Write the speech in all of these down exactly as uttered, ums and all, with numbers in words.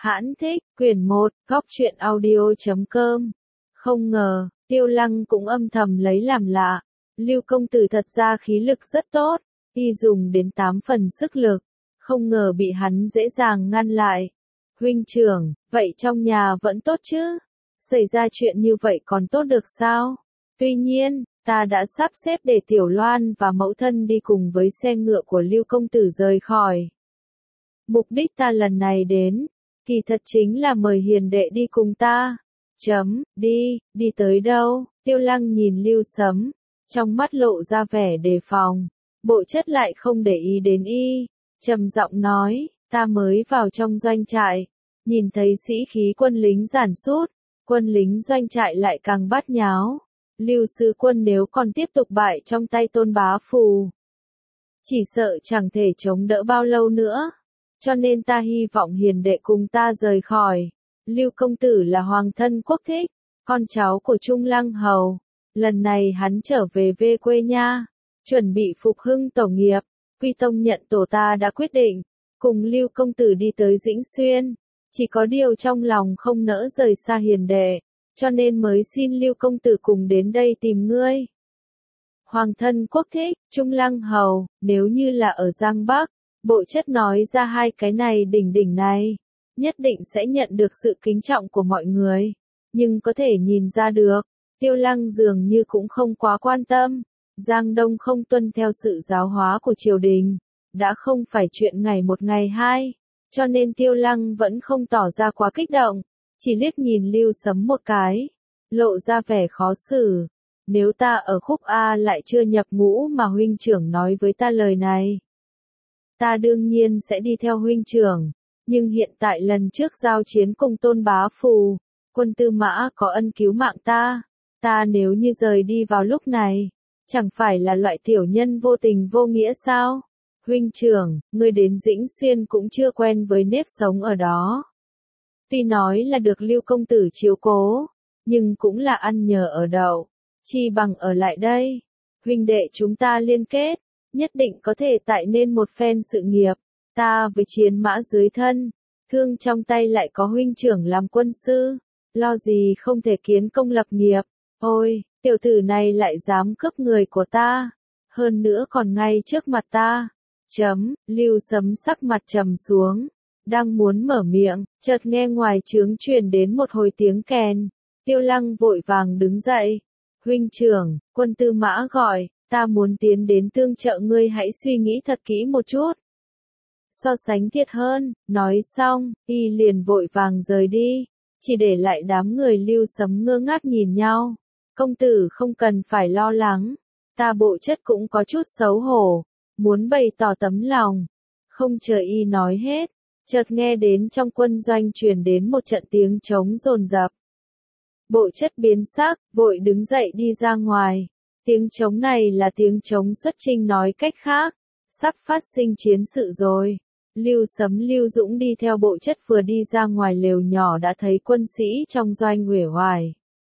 Hãn thích, quyển một, góc truyện audio chấm com. Không ngờ, Tiêu Lăng cũng âm thầm lấy làm lạ. Lưu công tử thật ra khí lực rất tốt, y dùng đến tám phần sức lực, không ngờ bị hắn dễ dàng ngăn lại. Huynh trưởng, vậy trong nhà vẫn tốt chứ? Xảy ra chuyện như vậy còn tốt được sao? Tuy nhiên, ta đã sắp xếp để Tiểu Loan và mẫu thân đi cùng với xe ngựa của Lưu công tử rời khỏi. Mục đích ta lần này đến, kỳ thật chính là mời hiền đệ đi cùng ta. Chấm, đi, đi tới đâu? Tiêu Lăng nhìn Lưu Sấm, trong mắt lộ ra vẻ đề phòng. Bộ chất lại không để ý đến y, trầm giọng nói, ta mới vào trong doanh trại, nhìn thấy sĩ khí quân lính giản sút, quân lính doanh trại lại càng bát nháo. Lưu sứ quân nếu còn tiếp tục bại trong tay Tôn Bá Phù, chỉ sợ chẳng thể chống đỡ bao lâu nữa. Cho nên ta hy vọng hiền đệ cùng ta rời khỏi. Lưu công tử là hoàng thân quốc thích, con cháu của Trung Lăng Hầu. Lần này hắn trở về về quê nha, chuẩn bị phục hưng tổ nghiệp. Quy Tông nhận tổ ta đã quyết định, cùng Lưu công tử đi tới Dĩnh Xuyên. Chỉ có điều trong lòng không nỡ rời xa hiền đệ, cho nên mới xin Lưu công tử cùng đến đây tìm ngươi. Hoàng thân quốc thích, Trung Lăng Hầu, nếu như là ở Giang Bắc, bộ chất nói ra hai cái này đỉnh đỉnh này, nhất định sẽ nhận được sự kính trọng của mọi người. Nhưng có thể nhìn ra được, Tiêu Lăng dường như cũng không quá quan tâm. Giang Đông không tuân theo sự giáo hóa của triều đình, đã không phải chuyện ngày một ngày hai, cho nên Tiêu Lăng vẫn không tỏ ra quá kích động, chỉ liếc nhìn Lưu Sấm một cái, lộ ra vẻ khó xử. Nếu ta ở khúc A lại chưa nhập ngũ mà huynh trưởng nói với ta lời này, ta đương nhiên sẽ đi theo huynh trưởng, nhưng hiện tại lần trước giao chiến cùng Tôn Bá Phù, quân Tư Mã có ân cứu mạng ta, ta nếu như rời đi vào lúc này, chẳng phải là loại tiểu nhân vô tình vô nghĩa sao? Huynh trưởng, ngươi đến Dĩnh Xuyên cũng chưa quen với nếp sống ở đó. Tuy nói là được Lưu công tử chiếu cố, nhưng cũng là ăn nhờ ở đậu, chi bằng ở lại đây. Huynh đệ chúng ta liên kết, nhất định có thể tạo nên một phen sự nghiệp. Ta với chiến mã dưới thân, thương trong tay lại có huynh trưởng làm quân sư, lo gì không thể kiến công lập nghiệp. Ôi, tiểu tử này lại dám cướp người của ta, hơn nữa còn ngay trước mặt ta. Chấm, Lưu Sấm sắc mặt trầm xuống, đang muốn mở miệng, chợt nghe ngoài trướng truyền đến một hồi tiếng kèn. Tiêu Lăng vội vàng đứng dậy. Huynh trưởng, quân Tư Mã gọi, ta muốn tiến đến tương trợ ngươi, hãy suy nghĩ thật kỹ một chút. So sánh thiệt hơn, nói xong, y liền vội vàng rời đi, chỉ để lại đám người Lưu Sấm ngơ ngác nhìn nhau. Công tử không cần phải lo lắng, ta bộ chất cũng có chút xấu hổ, muốn bày tỏ tấm lòng. Không chờ y nói hết, chợt nghe đến trong quân doanh truyền đến một trận tiếng trống dồn dập. Bộ chất biến sắc, vội đứng dậy đi ra ngoài. Tiếng trống này là tiếng trống xuất chinh, nói cách khác, sắp phát sinh chiến sự rồi. Lưu Sấm Lưu Dũng đi theo bộ chất vừa đi ra ngoài lều nhỏ đã thấy quân sĩ trong doanh uể oải.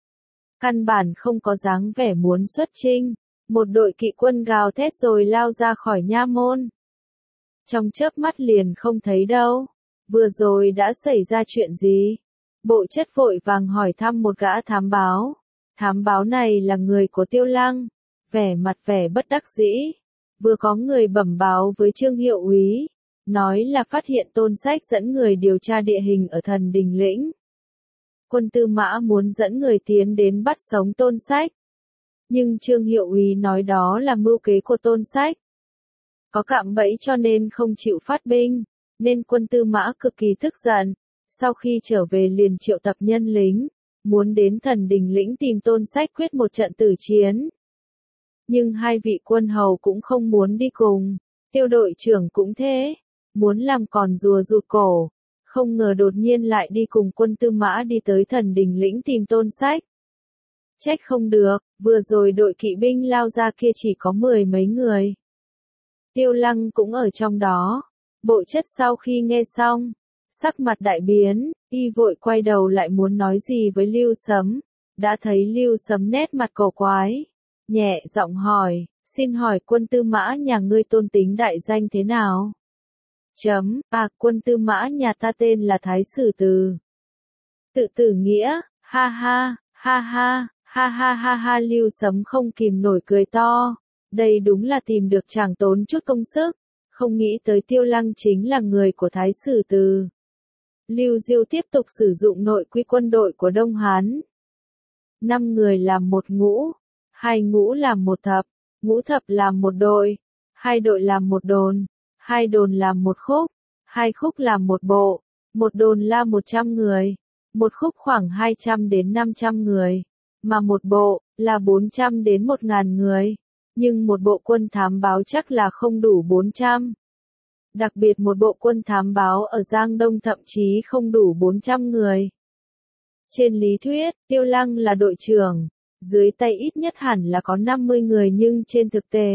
Căn bản không có dáng vẻ muốn xuất chinh, một đội kỵ quân gào thét rồi lao ra khỏi nha môn. Trong chớp mắt liền không thấy đâu, vừa rồi đã xảy ra chuyện gì? Bộ chất vội vàng hỏi thăm một gã thám báo. Thám báo này là người của Tiêu Lăng, vẻ mặt vẻ bất đắc dĩ. Vừa có người bẩm báo với Trương Hiệu Úy, nói là phát hiện Tôn Sách dẫn người điều tra địa hình ở Thần Đình Lĩnh. Quân Tư Mã muốn dẫn người tiến đến bắt sống Tôn Sách. Nhưng Trương Hiệu Úy nói đó là mưu kế của Tôn Sách. Có cạm bẫy cho nên không chịu phát binh, nên quân Tư Mã cực kỳ tức giận. Sau khi trở về liền triệu tập nhân lính, muốn đến Thần Đình Lĩnh tìm Tôn Sách quyết một trận tử chiến. Nhưng hai vị quân hầu cũng không muốn đi cùng, Tiêu đội trưởng cũng thế, muốn làm còn rùa rụt cổ, không ngờ đột nhiên lại đi cùng quân Tư Mã đi tới Thần Đình Lĩnh tìm Tôn Sách. Trách không được, vừa rồi đội kỵ binh lao ra kia chỉ có mười mấy người. Tiêu Lăng cũng ở trong đó. Bộ chất sau khi nghe xong, sắc mặt đại biến, y vội quay đầu lại muốn nói gì với Lưu Sấm, đã thấy Lưu Sấm nét mặt cổ quái, nhẹ giọng hỏi, xin hỏi quân Tư Mã nhà ngươi tôn tính đại danh thế nào? Chấm, à quân tư mã nhà ta tên là Thái Sử Từ. Tự tử nghĩa, ha ha, ha ha, ha ha ha ha Lưu Sấm không kìm nổi cười to. Đây đúng là tìm được chàng tốn chút công sức, không nghĩ tới Tiêu Lăng chính là người của Thái Sử Từ. Lưu Diêu tiếp tục sử dụng nội quy quân đội của Đông Hán. Năm người làm một ngũ, hai ngũ làm một thập, ngũ thập làm một đội, hai đội làm một đồn, hai đồn làm một khúc, hai khúc làm một bộ, một đồn là một trăm người, một khúc khoảng hai trăm đến năm trăm người, mà một bộ là bốn trăm đến một nghìn người, nhưng một bộ quân thám báo chắc là không đủ bốn trăm. Đặc biệt một bộ quân thám báo ở Giang Đông thậm chí không đủ bốn trăm người. Trên lý thuyết, Tiêu Lăng là đội trưởng, dưới tay ít nhất hẳn là có năm mươi người nhưng trên thực tế,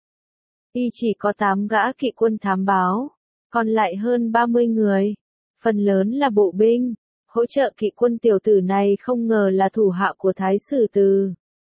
y chỉ có tám gã kỵ quân thám báo, còn lại hơn ba mươi người, phần lớn là bộ binh, hỗ trợ kỵ quân tiểu tử này không ngờ là thủ hạ của Thái Sử Từ.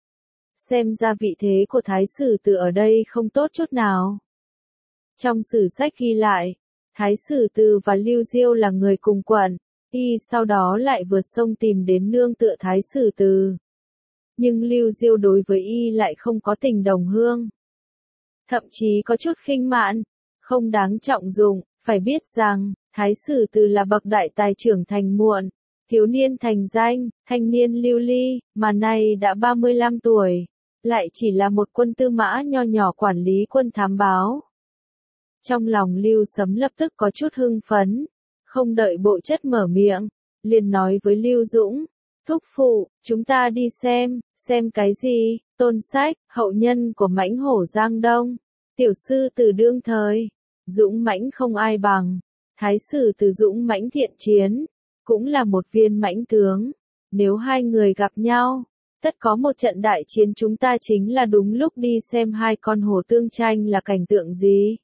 Xem ra vị thế của Thái Sử Từ ở đây không tốt chút nào. Trong sử sách ghi lại, Thái Sử Từ và Lưu Diêu là người cùng quận, y sau đó lại vượt sông tìm đến nương tựa Thái Sử Từ. Nhưng Lưu Diêu đối với y lại không có tình đồng hương. Thậm chí có chút khinh mạn, không đáng trọng dụng, phải biết rằng, Thái Sử Từ là bậc đại tài trưởng thành muộn, thiếu niên thành danh, thanh niên lưu ly, mà nay đã ba mươi lăm tuổi, lại chỉ là một quân tư mã nho nhỏ quản lý quân thám báo. Trong lòng Lưu Sấm lập tức có chút hưng phấn, không đợi bộ chất mở miệng, liền nói với Lưu Dũng, thúc phụ, chúng ta đi xem, xem cái gì, Tôn Sách, hậu nhân của mãnh hổ Giang Đông, tiểu sư từ đương thời, dũng mãnh không ai bằng, Thái Sử Từ dũng mãnh thiện chiến, cũng là một viên mãnh tướng, nếu hai người gặp nhau, tất có một trận đại chiến chúng ta chính là đúng lúc đi xem hai con hổ tương tranh là cảnh tượng gì.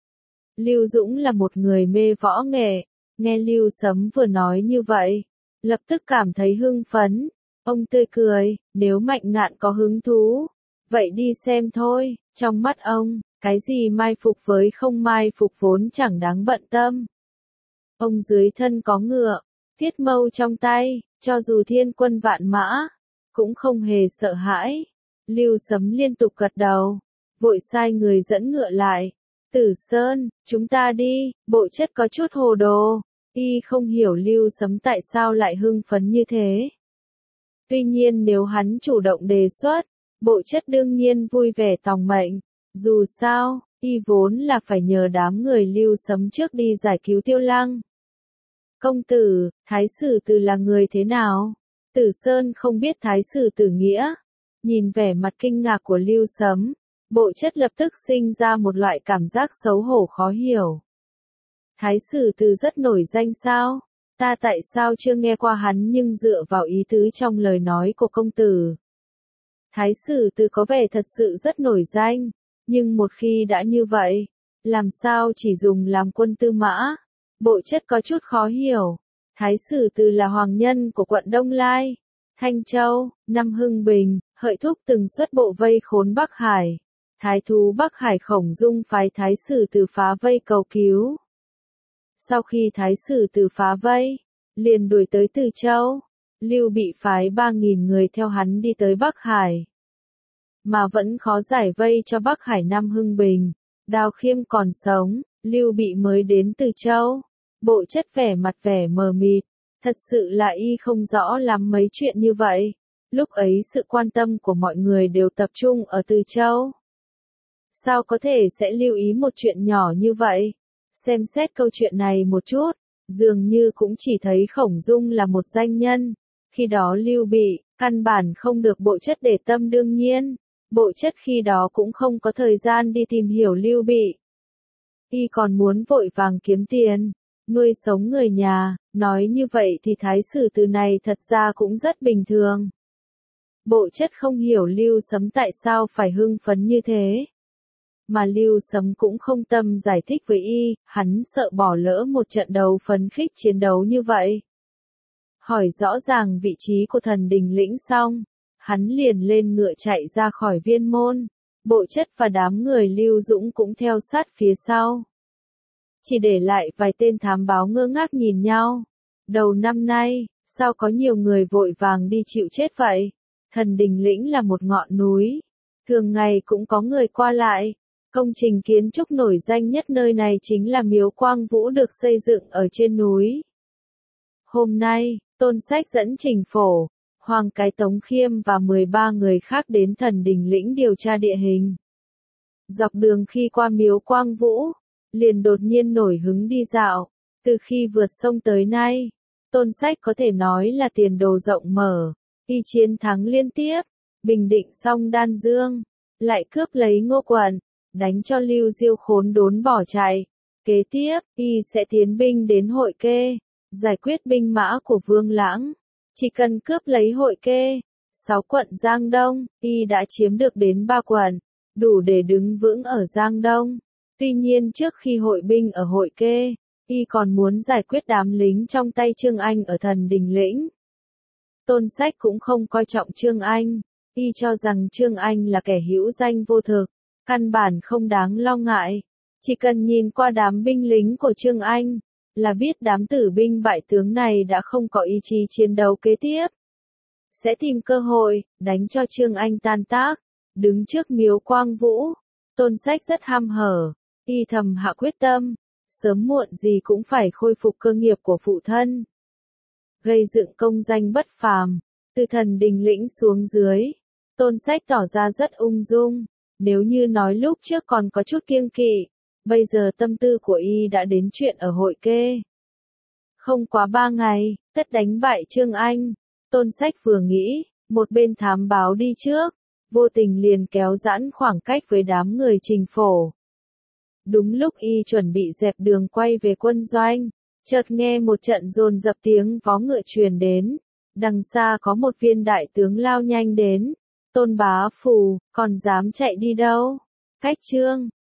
Lưu Dũng là một người mê võ nghệ, nghe Lưu Sấm vừa nói như vậy, lập tức cảm thấy hưng phấn, ông tươi cười, nếu Mạnh Ngạn có hứng thú, vậy đi xem thôi, trong mắt ông, cái gì mai phục với không mai phục vốn chẳng đáng bận tâm. Ông dưới thân có ngựa, thiết mâu trong tay, cho dù thiên quân vạn mã, cũng không hề sợ hãi. Lưu Sấm liên tục gật đầu, vội sai người dẫn ngựa lại. Tử Sơn, chúng ta đi, bộ chất có chút hồ đồ, y không hiểu Lưu Sấm tại sao lại hưng phấn như thế. Tuy nhiên nếu hắn chủ động đề xuất, bộ chất đương nhiên vui vẻ tòng mệnh, dù sao, y vốn là phải nhờ đám người Lưu Sấm trước đi giải cứu Tiêu Lăng. Công tử, Thái Sử Từ là người thế nào? Tử Sơn không biết Thái Sử Từ nghĩa, nhìn vẻ mặt kinh ngạc của Lưu Sấm. Bộ chất lập tức sinh ra một loại cảm giác xấu hổ khó hiểu. Thái Sử Từ rất nổi danh sao? Ta tại sao chưa nghe qua hắn nhưng dựa vào ý tứ trong lời nói của công tử. Thái Sử Từ có vẻ thật sự rất nổi danh, nhưng một khi đã như vậy, làm sao chỉ dùng làm quân tư mã? Bộ chất có chút khó hiểu. Thái Sử Từ là hoàng nhân của quận Đông Lai, Thanh Châu, năm Hưng Bình, Hợi Thúc từng xuất bộ vây khốn Bắc Hải. Thái thú Bắc Hải Khổng Dung phái Thái Sử Từ phá vây cầu cứu. Sau khi Thái Sử Từ phá vây, liền đuổi tới Từ Châu, Lưu Bị phái ba nghìn người theo hắn đi tới Bắc Hải. Mà vẫn khó giải vây cho Bắc Hải năm Hưng Bình, Đào Khiêm còn sống, Lưu Bị mới đến Từ Châu. Bộ chất vẻ mặt vẻ mờ mịt, thật sự là y không rõ lắm mấy chuyện như vậy. Lúc ấy sự quan tâm của mọi người đều tập trung ở Từ Châu. Sao có thể sẽ lưu ý một chuyện nhỏ như vậy? Xem xét câu chuyện này một chút, dường như cũng chỉ thấy Khổng Dung là một danh nhân. Khi đó Lưu Bị, căn bản không được bộ chất để tâm đương nhiên. Bộ chất khi đó cũng không có thời gian đi tìm hiểu Lưu Bị. Y còn muốn vội vàng kiếm tiền, nuôi sống người nhà, nói như vậy thì Thái Sử Từ này thật ra cũng rất bình thường. Bộ chất không hiểu Lưu Sấm tại sao phải hưng phấn như thế. Mà Lưu Sấm cũng không tâm giải thích với y, hắn sợ bỏ lỡ một trận đấu phấn khích chiến đấu như vậy. Hỏi rõ ràng vị trí của thần đình lĩnh xong, hắn liền lên ngựa chạy ra khỏi viên môn, bộ chất và đám người Lưu Dũng cũng theo sát phía sau. chỉ để lại vài tên thám báo ngơ ngác nhìn nhau. Đầu năm nay, sao có nhiều người vội vàng đi chịu chết vậy? Thần Đình Lĩnh là một ngọn núi, thường ngày cũng có người qua lại. Công trình kiến trúc nổi danh nhất nơi này chính là miếu Quang Vũ được xây dựng ở trên núi. Hôm nay, Tôn Sách dẫn Trình Phổ, Hoàng Cái Tống Khiêm và mười ba người khác đến Thần Đình Lĩnh điều tra địa hình. Dọc đường khi qua miếu Quang Vũ, liền đột nhiên nổi hứng đi dạo. Từ khi vượt sông tới nay, Tôn Sách có thể nói là tiền đồ rộng mở. Y chiến thắng liên tiếp, bình định xong Đan Dương, lại cướp lấy Ngô Quận, đánh cho Lưu Diêu khốn đốn bỏ chạy. Kế tiếp, Y sẽ tiến binh đến Hội Kê, giải quyết binh mã của Vương Lãng. Chỉ cần cướp lấy Hội Kê, sáu quận Giang Đông, Y đã chiếm được đến ba quận, đủ để đứng vững ở Giang Đông. Tuy nhiên trước khi hội binh ở Hội Kê, Y còn muốn giải quyết đám lính trong tay Trương Anh ở Thần Đình Lĩnh. Tôn Sách cũng không coi trọng Trương Anh, Y cho rằng Trương Anh là kẻ hữu danh vô thực, căn bản không đáng lo ngại. Chỉ cần nhìn qua đám binh lính của Trương Anh, là biết đám tử binh bại tướng này đã không có ý chí chiến đấu kế tiếp. Sẽ tìm cơ hội, đánh cho Trương Anh tan tác. Đứng trước miếu Quang Vũ, Tôn Sách rất ham hở, Y thầm hạ quyết tâm, sớm muộn gì cũng phải khôi phục cơ nghiệp của phụ thân. Gây dựng công danh bất phàm, từ Thần Đình Lĩnh xuống dưới, Tôn Sách tỏ ra rất ung dung, nếu như nói lúc trước còn có chút kiêng kỵ, bây giờ tâm tư của Y đã đến chuyện ở Hội Kê. Không quá ba ngày, tất đánh bại Trương Anh, Tôn Sách vừa nghĩ, một bên thám báo đi trước, vô tình liền kéo giãn khoảng cách với đám người Trình Phổ. Đúng lúc Y chuẩn bị dẹp đường quay về quân doanh, chợt nghe một trận dồn dập tiếng vó ngựa truyền đến, đằng xa có một viên đại tướng lao nhanh đến. Tôn Bá Phù, còn dám chạy đi đâu? Cách Trương